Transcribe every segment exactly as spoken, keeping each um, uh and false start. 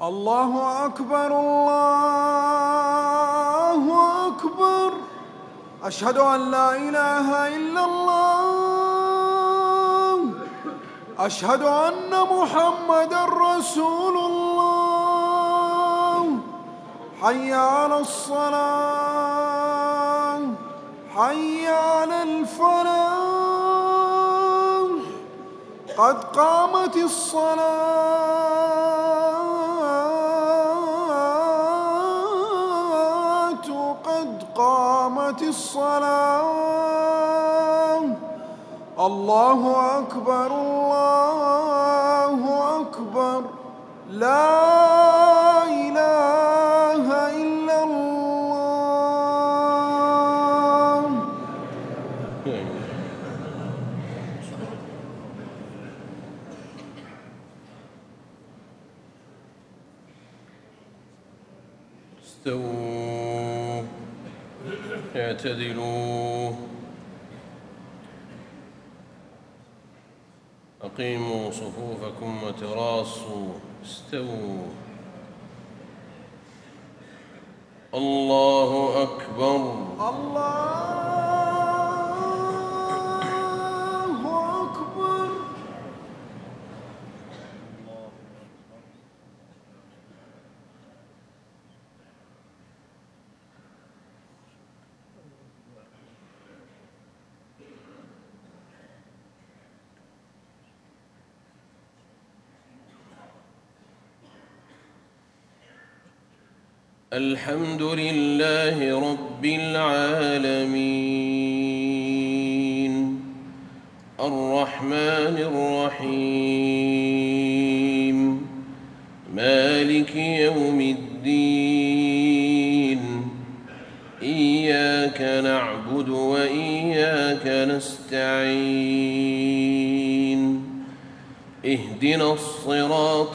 الله أكبر الله أكبر. أشهد أن لا إله إلا الله. أشهد أن محمدًا رسول الله. حي على الصلاة حي على الفلاح. قد قامت الصلاة قد قامت الصلاة. الله أكبر الله أكبر. لا إله إلا الله. استووا اعتدلوا أقيموا صفوفكم وتراصوا. استووا. الله أكبر الله أكبر. الحمد لله رب العالمين الرحمن الرحيم مالك يوم الدين. إياك نعبد وإياك نستعين. اهدنا الصراط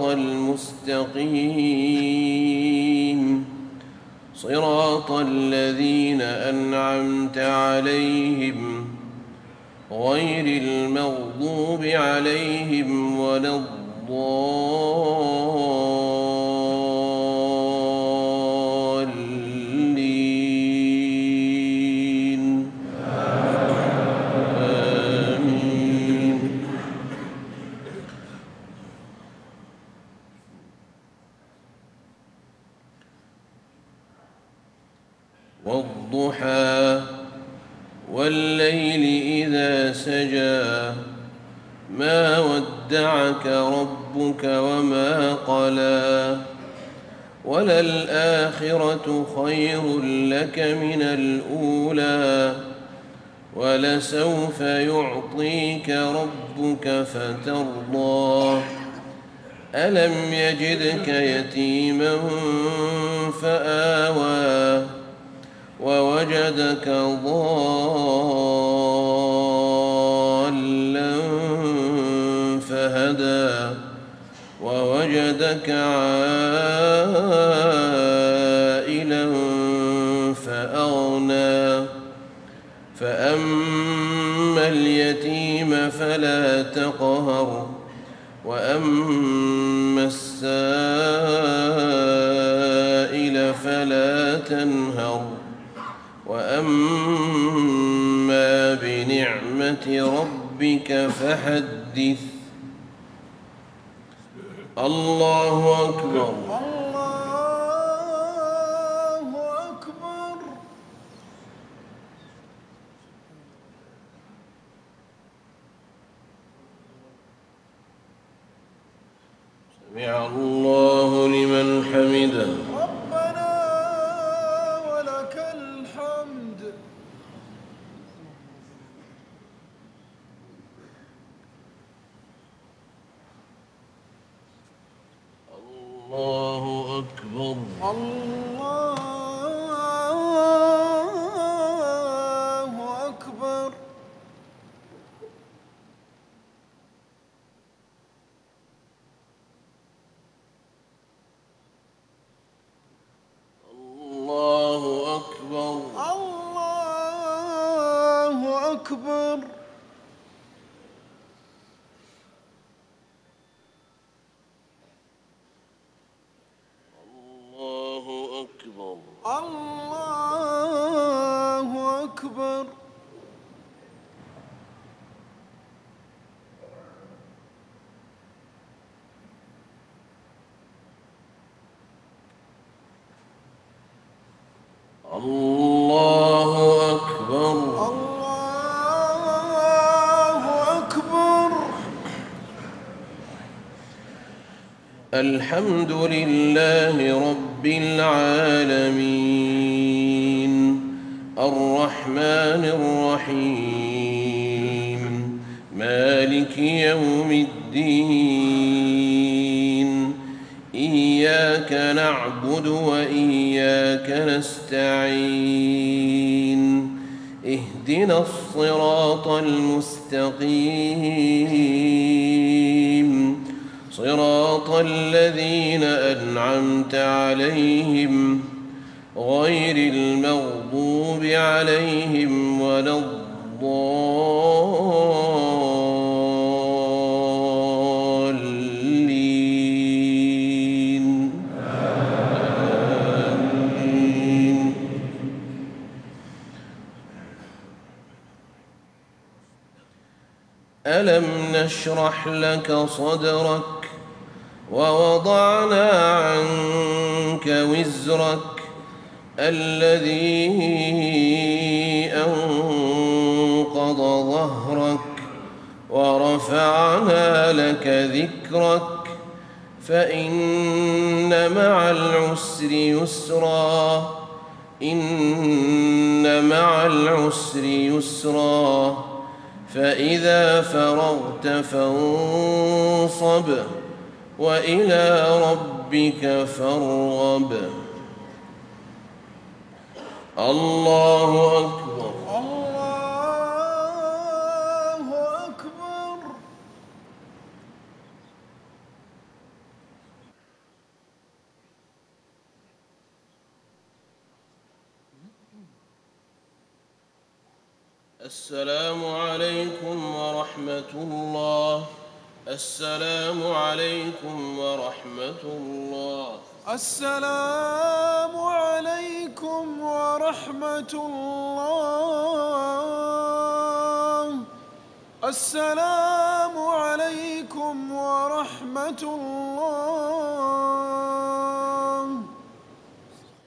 المستقيم صراط الذين أنعمت عليهم غير المغضوب عليهم ولا الضالين. آمين. والضحى والليل إذا سجى ما ودعك ربك وما قلى وللآخرة خير لك من الأولى ولسوف يعطيك ربك فترضى. ألم يجدك يتيما فآوى ووجدك ضالا فهدى ووجدك عائلا فأغنى. فأما اليتيم فلا تقهر وأما السائل فلا تنهر وأما بنعمة ربك فحدث. الله أكبر الله أكبر. سمع الله لمن حمده. ربنا ولك الحمد. الله أكبر الله أكبر. الله أكبر الله أكبر. الله أكبر. الله أكبر. الله أكبر. الحمد لله رب العالمين الرحمن الرحيم مالك يوم الدين إياك نعبد وإياك نستعين اهدنا الصراط المستقيم صراط الذين أنعمت عليهم غير المغضوب عليهم ولا الضالين آمين. ألم نشرح لك صدرك ووضعنا عنك وزرك الذي أنقض ظهرك ورفعنا لك ذكرك فإن مع العسر يسرا إن مع العسر يسرا فإذا فرغت فانصب وإلى ربك فارغب. الله أكبر. الله أكبر. السلام عليكم ورحمة الله. السلام عليكم ورحمة الله. السلام عليكم ورحمة الله. السلام عليكم ورحمة الله.